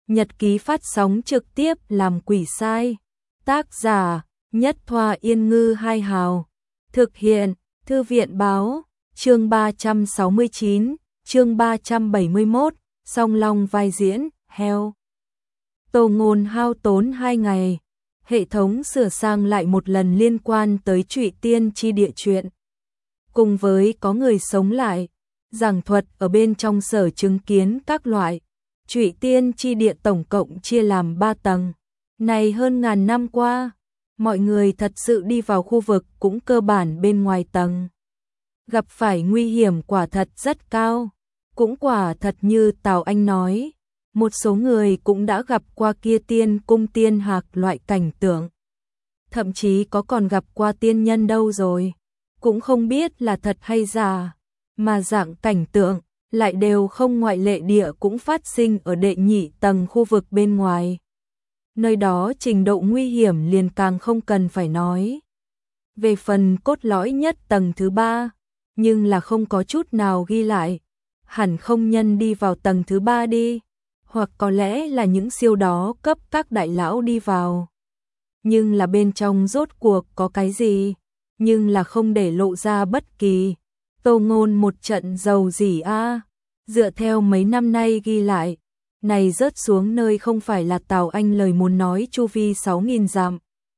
Nhật ký phát sóng trực tiếp làm quỷ sai. Tác giả Nhất Thoa Yên Ngư Hai Hào. Thực hiện Thư viện Báo. Chương 369, chương 371, Song Long vai diễn, heo. Tô Ngôn hao tốn 2 ngày. Hệ thống sửa sang lại một lần liên quan tới Trụy Tiên Chi Địa chuyện. Cùng với có người sống lại, giảng thuật ở bên trong sở chứng kiến các loại. Trụy Tiên Chi Địa tổng cộng chia làm 3 tầng. Này hơn ngàn năm qua, mọi người thật sự đi vào khu vực cũng cơ bản bên ngoài tầng. Gặp phải nguy hiểm quả thật rất cao. Cũng quả thật như Tào Anh nói, một số người cũng đã gặp qua kia tiên cung tiên hạc loại cảnh tượng. Thậm chí có còn gặp qua tiên nhân đâu rồi. Cũng không biết là thật hay giả, mà dạng cảnh tượng lại đều không ngoại lệ địa cũng phát sinh ở đệ nhị tầng khu vực bên ngoài. Nơi đó trình độ nguy hiểm liền càng không cần phải nói. Về phần cốt lõi nhất tầng thứ 3, nhưng là không có chút nào ghi lại. Hẳn không nhân đi vào tầng thứ 3 đi, hoặc có lẽ là những siêu đó cấp các đại lão đi vào. Nhưng là bên trong rốt cuộc có cái gì, nhưng là không để lộ ra bất kỳ. Tô Ngôn một trận giàu gì a, dựa theo mấy năm nay ghi lại, này rớt xuống nơi không phải là Tào Anh lời muốn nói chu vi 6.000 dặm.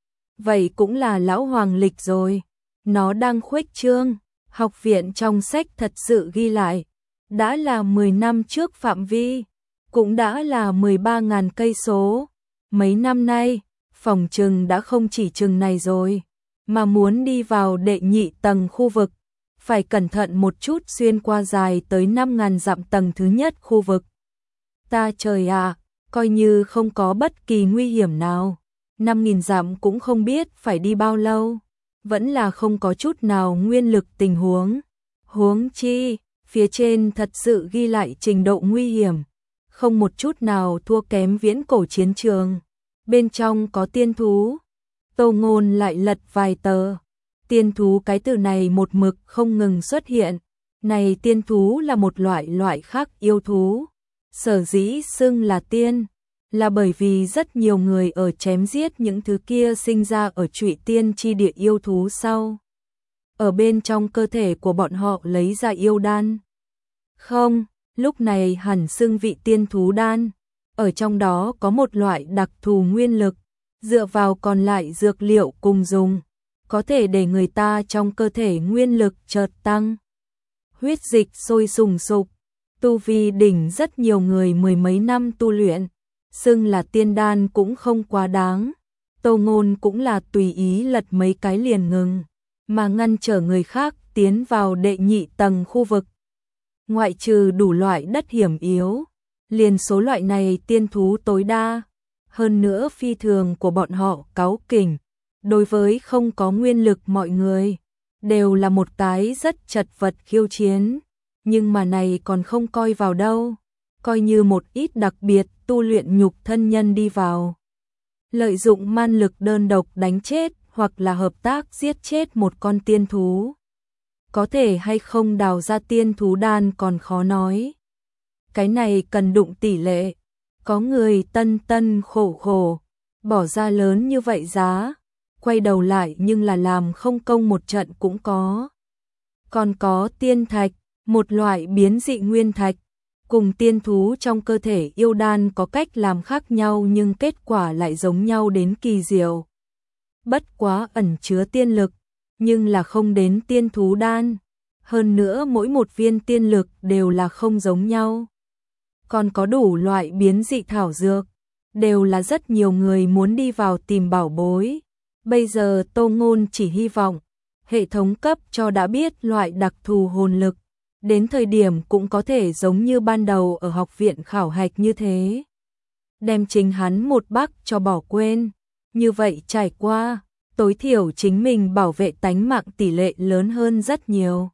Vậy cũng là lão hoàng lịch rồi, nó đang khuếch trương, học viện trong sách thật sự ghi lại, đã là 10 năm trước phạm vi, cũng đã là 13.000 cây số. Mấy năm nay, phòng trừng đã không chỉ chừng này rồi, mà muốn đi vào đệ nhị tầng khu vực, phải cẩn thận một chút xuyên qua dài tới 5.000 dặm tầng thứ nhất khu vực. Ta trời ạ, coi như không có bất kỳ nguy hiểm nào, 5.000 dặm cũng không biết phải đi bao lâu, vẫn là không có chút nào nguyên lực tình huống. Huống chi, phía trên thật sự ghi lại trình độ nguy hiểm, không một chút nào thua kém viễn cổ chiến trường. Bên trong có tiên thú. Tô Ngôn lại lật vài tờ. Tiên thú cái từ này một mực không ngừng xuất hiện. Này tiên thú là một loại khác yêu thú. Sở dĩ xưng là tiên, là bởi vì rất nhiều người ở chém giết những thứ kia sinh ra ở Trụy Tiên Chi Địa yêu thú sau. Ở bên trong cơ thể của bọn họ lấy ra yêu đan. Không, lúc này hẳn xưng vị tiên thú đan. Ở trong đó có một loại đặc thù nguyên lực, dựa vào còn lại dược liệu cùng dùng, có thể để người ta trong cơ thể nguyên lực chợt tăng. Huyết dịch sôi sùng sục, tu vi đỉnh rất nhiều người mười mấy năm tu luyện, xưng là tiên đan cũng không quá đáng. Tô Ngôn cũng là tùy ý lật mấy cái liền ngừng, mà ngăn trở người khác tiến vào đệ nhị tầng khu vực. Ngoại trừ đủ loại đất hiểm yếu, liền số loại này tiên thú tối đa, hơn nữa phi thường của bọn họ cáu kỉnh, đối với không có nguyên lực mọi người, đều là một cái rất chật vật khiêu chiến, nhưng mà này còn không coi vào đâu, coi như một ít đặc biệt tu luyện nhục thân nhân đi vào. Lợi dụng man lực đơn độc đánh chết hoặc là hợp tác giết chết một con tiên thú. Có thể hay không đào ra tiên thú đan còn khó nói. Cái này cần đụng tỷ lệ, có người tân khổ khổ, bỏ ra lớn như vậy giá, quay đầu lại nhưng là làm không công một trận cũng có. Còn có tiên thạch, một loại biến dị nguyên thạch, cùng tiên thú trong cơ thể yêu đan có cách làm khác nhau nhưng kết quả lại giống nhau đến kỳ diệu. Bất quá ẩn chứa tiên lực, nhưng là không đến tiên thú đan, hơn nữa mỗi một viên tiên lực đều là không giống nhau. Còn có đủ loại biến dị thảo dược, đều là rất nhiều người muốn đi vào tìm bảo bối. Bây giờ Tô Ngôn chỉ hy vọng, hệ thống cấp cho đã biết loại đặc thù hồn lực, đến thời điểm cũng có thể giống như ban đầu ở học viện khảo hạch như thế. Đem chính hắn một bắc cho bỏ quên, như vậy trải qua, tối thiểu chính mình bảo vệ tánh mạng tỷ lệ lớn hơn rất nhiều.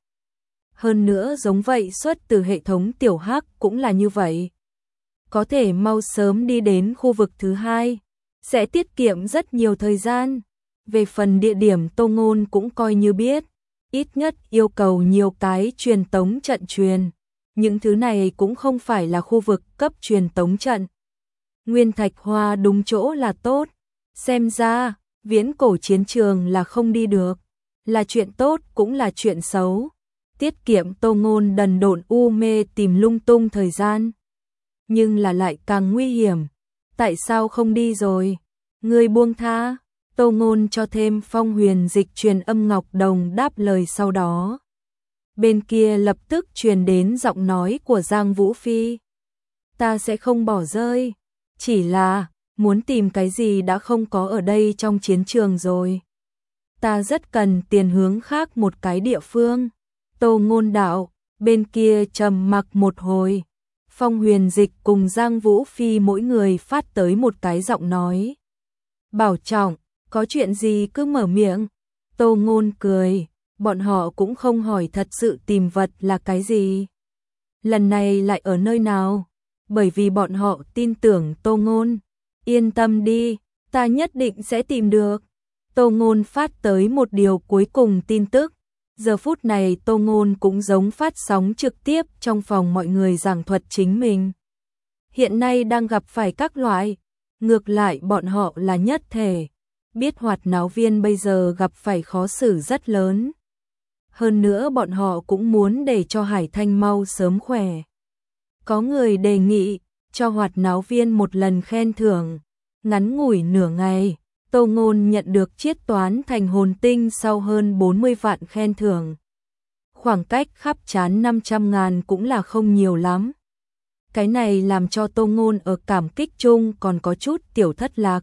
Hơn nữa giống vậy xuất từ hệ thống tiểu hắc cũng là như vậy. Có thể mau sớm đi đến khu vực thứ 2, sẽ tiết kiệm rất nhiều thời gian. Về phần địa điểm Tô Ngôn cũng coi như biết, ít nhất yêu cầu nhiều cái truyền tống trận truyền. Những thứ này cũng không phải là khu vực cấp truyền tống trận. Nguyên thạch hoa đúng chỗ là tốt. Xem ra, viễn cổ chiến trường là không đi được. Là chuyện tốt cũng là chuyện xấu. Tiết kiệm Tô Ngôn đần độn u mê tìm lung tung thời gian. Nhưng là lại càng nguy hiểm. Tại sao không đi rồi? Ngươi buông tha. Tô Ngôn cho thêm phong huyền dịch truyền âm Ngọc Đồng đáp lời sau đó. Bên kia lập tức truyền đến giọng nói của Giang Vũ Phi. Ta sẽ không bỏ rơi. Chỉ là, muốn tìm cái gì đã không có ở đây trong chiến trường rồi. Ta rất cần tiền hướng khác một cái địa phương. Tô Ngôn đạo, bên kia trầm mặc một hồi. Phong huyền dịch cùng Giang Vũ Phi mỗi người phát tới một cái giọng nói. Bảo trọng, có chuyện gì cứ mở miệng. Tô Ngôn cười, bọn họ cũng không hỏi thật sự tìm vật là cái gì. Lần này lại ở nơi nào? Bởi vì bọn họ tin tưởng Tô Ngôn. Yên tâm đi, ta nhất định sẽ tìm được. Tô Ngôn phát tới một điều cuối cùng tin tức. Giờ phút này Tô Ngôn cũng giống phát sóng trực tiếp trong phòng mọi người giảng thuật chính mình. Hiện nay đang gặp phải các loại, ngược lại bọn họ là nhất thể. Biết hoạt náo viên bây giờ gặp phải khó xử rất lớn. Hơn nữa bọn họ cũng muốn để cho Hải Thanh mau sớm khỏe. Có người đề nghị cho hoạt náo viên một lần khen thưởng. Ngắn ngủi nửa ngày, Tô Ngôn nhận được chiết toán thành hồn tinh sau hơn 40 vạn khen thưởng. Khoảng cách khắp trán 500.000 cũng là không nhiều lắm. Cái này làm cho Tô Ngôn ở cảm kích chung còn có chút tiểu thất lạc.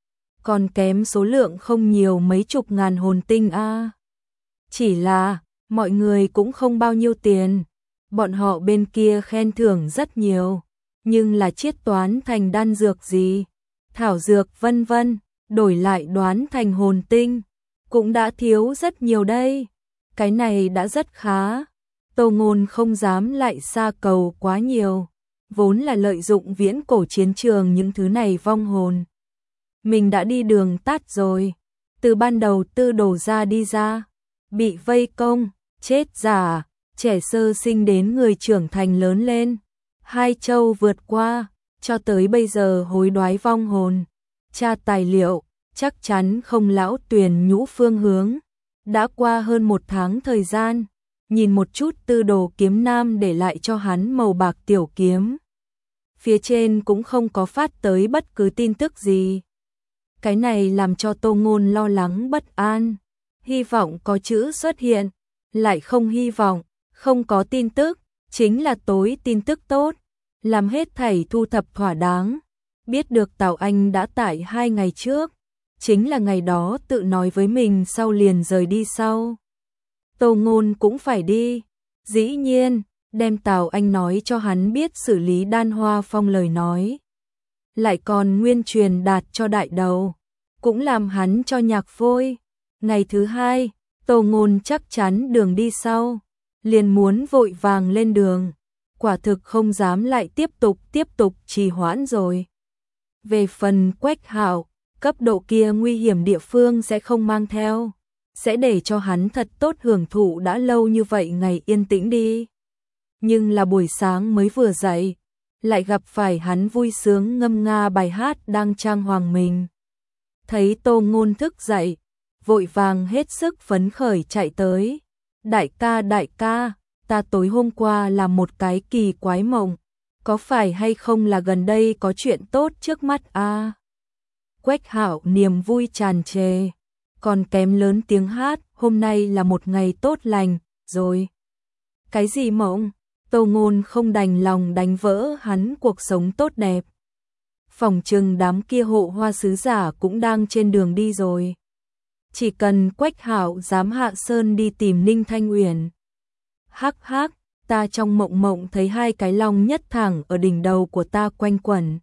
Còn kém số lượng không nhiều mấy chục ngàn hồn tinh a. Chỉ là, mọi người cũng không bao nhiêu tiền. Bọn họ bên kia khen thưởng rất nhiều, nhưng là chiết toán thành đan dược gì, thảo dược vân vân, đổi lại đoán thành hồn tinh, cũng đã thiếu rất nhiều đây. Cái này đã rất khá. Tô Ngôn không dám lại xa cầu quá nhiều, vốn là lợi dụng viễn cổ chiến trường những thứ này vong hồn. Mình đã đi đường tắt rồi, từ ban đầu tư đổ ra đi ra, bị vây công, chết giả, trẻ sơ sinh đến người trưởng thành lớn lên, hai châu vượt qua, cho tới bây giờ hối đoái vong hồn. Tra tài liệu, chắc chắn không lão tuyển nhũ phương hướng. Đã qua hơn 1 tháng thời gian, nhìn một chút tư đồ kiếm nam để lại cho hắn màu bạc tiểu kiếm. Phía trên cũng không có phát tới bất cứ tin tức gì. Cái này làm cho Tô Ngôn lo lắng bất an. Hy vọng có chữ xuất hiện, lại không hy vọng, không có tin tức, chính là tối tin tức tốt. Làm hết thảy thu thập thỏa đáng. Biết được Tào Anh đã tại 2 ngày trước, chính là ngày đó tự nói với mình sau liền rời đi sau. Tô Ngôn cũng phải đi. Dĩ nhiên, đem Tào Anh nói cho hắn biết xử lý Đan Hoa Phong lời nói. Lại còn nguyên truyền đạt cho đại đầu, cũng làm hắn cho nhạc phôi. Ngày thứ 2, Tô Ngôn chắc chắn đường đi sau, liền muốn vội vàng lên đường. Quả thực không dám lại tiếp tục trì hoãn rồi. Về phần Quách Hạo, cấp độ kia nguy hiểm địa phương sẽ không mang theo, sẽ để cho hắn thật tốt hưởng thụ đã lâu như vậy ngày yên tĩnh đi. Nhưng là buổi sáng mới vừa dậy, lại gặp phải hắn vui sướng ngâm nga bài hát đang trang hoàng mình. Thấy Tô Ngôn thức dậy, vội vàng hết sức phấn khởi chạy tới. Đại ca, ta tối hôm qua làm một cái kỳ quái mộng, có phải hay không là gần đây có chuyện tốt trước mắt a? Quách Hạo niềm vui tràn trề, còn kém lớn tiếng hát, hôm nay là một ngày tốt lành, rồi. Cái gì mộng? Tô Ngôn không đành lòng đánh vỡ hắn cuộc sống tốt đẹp. Phòng trừng đám kia hộ hoa sứ giả cũng đang trên đường đi rồi. Chỉ cần Quách Hạo dám hạ sơn đi tìm Ninh Thanh Uyển. Hắc hắc, ta trong mộng thấy 2 cái long nhất thẳng ở đỉnh đầu của ta quanh quẩn.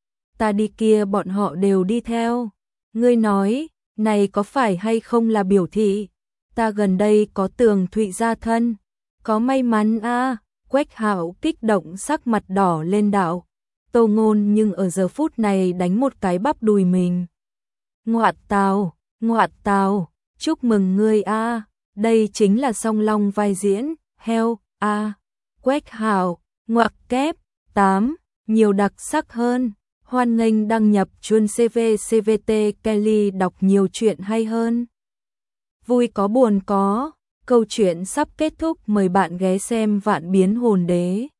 Ta đi kia bọn họ đều đi theo. Ngươi nói, này có phải hay không là biểu thị ta gần đây có Tường Thụy gia thân, có may mắn a. Quách Hạo kích động sắc mặt đỏ lên đạo. Tô Ngôn nhưng ở giờ phút này đánh một cái bắp đùi mình. Ngoạt tào, chúc mừng ngươi a, đây chính là song long vai diễn, heo a. Quách Hạo, ngoặc kép, 8, nhiều đặc sắc hơn. Hoan nghênh đăng nhập Chuông CV CVT Kelly đọc nhiều chuyện hay hơn. Vui có buồn có, câu chuyện sắp kết thúc, mời bạn ghé xem Vạn Biến Hồn Đế.